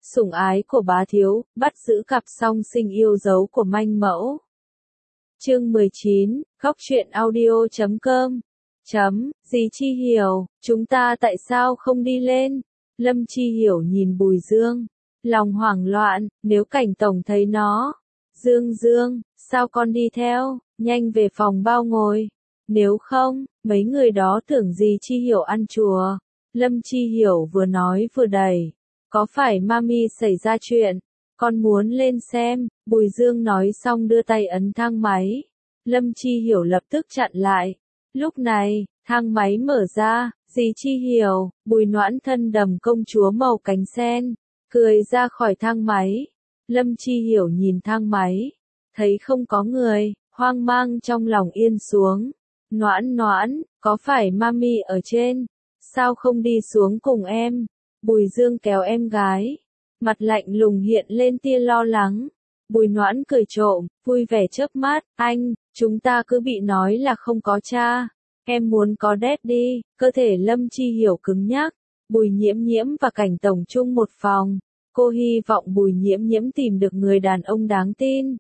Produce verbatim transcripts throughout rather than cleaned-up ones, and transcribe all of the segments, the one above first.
sủng ái của bá thiếu, bắt giữ cặp song sinh yêu dấu của manh mẫu. Chương mười chín, góc truyện audio chấm com. Chấm, dì Chi Hiểu, chúng ta tại sao không đi lên? Lâm Chi Hiểu nhìn Bùi Dương, lòng hoảng loạn, nếu Cảnh tổng thấy nó. Dương Dương, sao con đi theo, nhanh về phòng bao ngồi. Nếu không, mấy người đó tưởng dì Chi Hiểu ăn chùa. Lâm Chi Hiểu vừa nói vừa đẩy. Có phải mami xảy ra chuyện? Con muốn lên xem. Bùi Dương nói xong đưa tay ấn thang máy. Lâm Chi Hiểu lập tức chặn lại. Lúc này, thang máy mở ra, dì Chi Hiểu, Bùi Noãn thân đầm công chúa màu cánh sen, cười ra khỏi thang máy. Lâm Chi Hiểu nhìn thang máy, thấy không có người, hoang mang trong lòng yên xuống. Noãn Noãn, có phải mami ở trên? Sao không đi xuống cùng em? Bùi Dương kéo em gái, mặt lạnh lùng hiện lên tia lo lắng. Bùi Noãn cười trộm, vui vẻ chớp mắt, anh, chúng ta cứ bị nói là không có cha. Em muốn có daddy. Cơ thể Lâm Chi Hiểu cứng nhắc. Bùi Nhiễm Nhiễm và Cảnh tổng chung một phòng. Cô hy vọng Bùi Nhiễm Nhiễm tìm được người đàn ông đáng tin.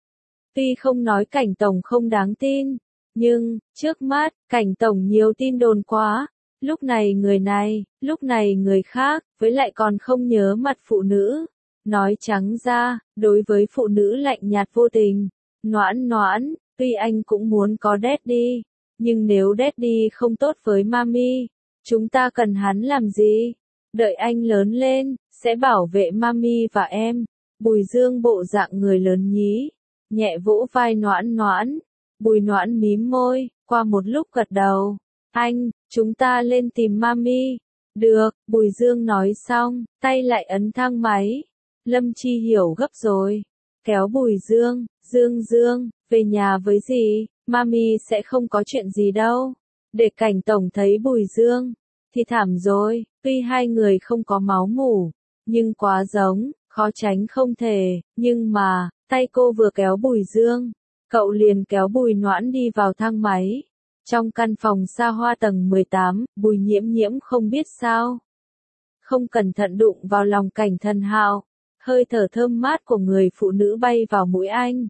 Tuy không nói Cảnh tổng không đáng tin, nhưng, trước mắt, Cảnh tổng nhiều tin đồn quá. Lúc này người này, lúc này người khác, với lại còn không nhớ mặt phụ nữ. Nói trắng ra, đối với phụ nữ lạnh nhạt vô tình. Noãn Noãn, tuy anh cũng muốn có daddy, nhưng nếu daddy không tốt với mami, chúng ta cần hắn làm gì? Đợi anh lớn lên, sẽ bảo vệ mami và em. Bùi Dương bộ dạng người lớn nhí, nhẹ vỗ vai Noãn Noãn. Bùi Noãn mím môi, qua một lúc gật đầu. Anh, chúng ta lên tìm mami. Được, Bùi Dương nói xong, tay lại ấn thang máy. Lâm Chi Hiểu gấp rồi, kéo Bùi Dương, Dương Dương, về nhà với dì, mami sẽ không có chuyện gì đâu. Để Cảnh tổng thấy Bùi Dương, thì thảm rồi, tuy hai người không có máu mủ, nhưng quá giống, khó tránh không thể, nhưng mà, tay cô vừa kéo Bùi Dương, cậu liền kéo Bùi Noãn đi vào thang máy. Trong căn phòng xa hoa tầng mười tám, Bùi Nhiễm Nhiễm không biết sao, không cẩn thận đụng vào lòng Cảnh Thần Hạo. Hơi thở thơm mát của người phụ nữ bay vào mũi anh.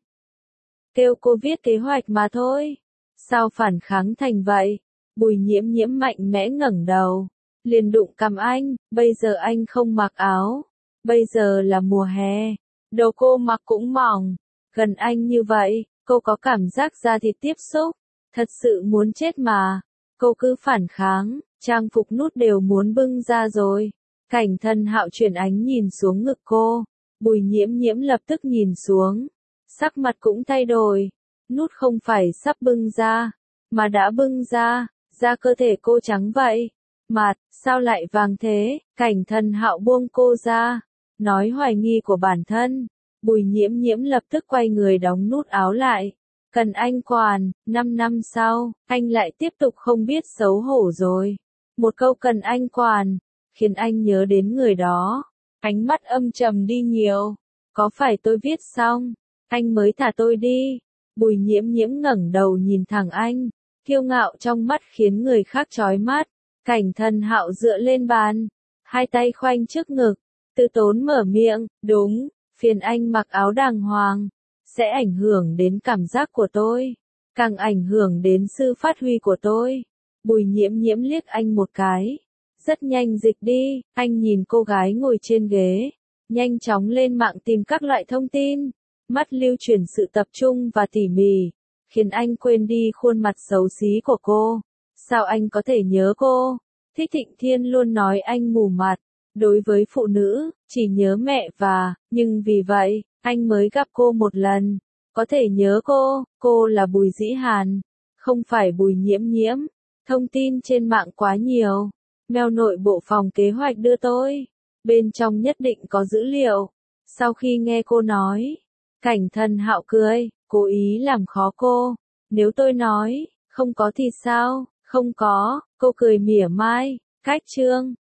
Kêu cô viết kế hoạch mà thôi. Sao phản kháng thành vậy? Bùi Nhiễm Nhiễm mạnh mẽ ngẩng đầu, liền đụng cằm anh, bây giờ anh không mặc áo. Bây giờ là mùa hè, đồ cô mặc cũng mỏng. Gần anh như vậy, cô có cảm giác da thịt tiếp xúc. Thật sự muốn chết mà. Cô cứ phản kháng, trang phục nút đều muốn bưng ra rồi. Cảnh Thần Hạo chuyển ánh nhìn xuống ngực cô. Bùi Nhiễm Nhiễm lập tức nhìn xuống. Sắc mặt cũng thay đổi. Nút không phải sắp bưng ra, mà đã bưng ra. Da cơ thể cô trắng vậy. Mặt, sao lại vàng thế? Cảnh Thần Hạo buông cô ra. Nói hoài nghi của bản thân. Bùi Nhiễm Nhiễm lập tức quay người đóng nút áo lại. Cần anh quản, năm năm sau, anh lại tiếp tục không biết xấu hổ rồi. Một câu cần anh quản, khiến anh nhớ đến người đó. Ánh mắt âm trầm đi nhiều. Có phải tôi viết xong, anh mới thả tôi đi? Bùi Nhiễm Nhiễm ngẩng đầu nhìn thẳng anh, kiêu ngạo trong mắt khiến người khác chói mắt. Cảnh Thần Hạo dựa lên bàn, hai tay khoanh trước ngực, từ tốn mở miệng, đúng, phiền anh mặc áo đàng hoàng, sẽ ảnh hưởng đến cảm giác của tôi, càng ảnh hưởng đến sự phát huy của tôi. Bùi Nhiễm Nhiễm liếc anh một cái. Rất nhanh dịch đi, anh nhìn cô gái ngồi trên ghế, nhanh chóng lên mạng tìm các loại thông tin, mắt lưu chuyển sự tập trung và tỉ mỉ, khiến anh quên đi khuôn mặt xấu xí của cô. Sao anh có thể nhớ cô? Thích Thịnh Thiên luôn nói anh mù mặt, đối với phụ nữ, chỉ nhớ mẹ và, nhưng vì vậy, anh mới gặp cô một lần, có thể nhớ cô, cô là Bùi Dĩ Hàn, không phải Bùi Nhiễm Nhiễm. Thông tin trên mạng quá nhiều. Mail nội bộ phòng kế hoạch đưa tôi. Bên trong nhất định có dữ liệu. Sau khi nghe cô nói, Cảnh Thần Hạo cười, cố ý làm khó cô. Nếu tôi nói, không có thì sao? Không có, cô cười mỉa mai. Cách chương.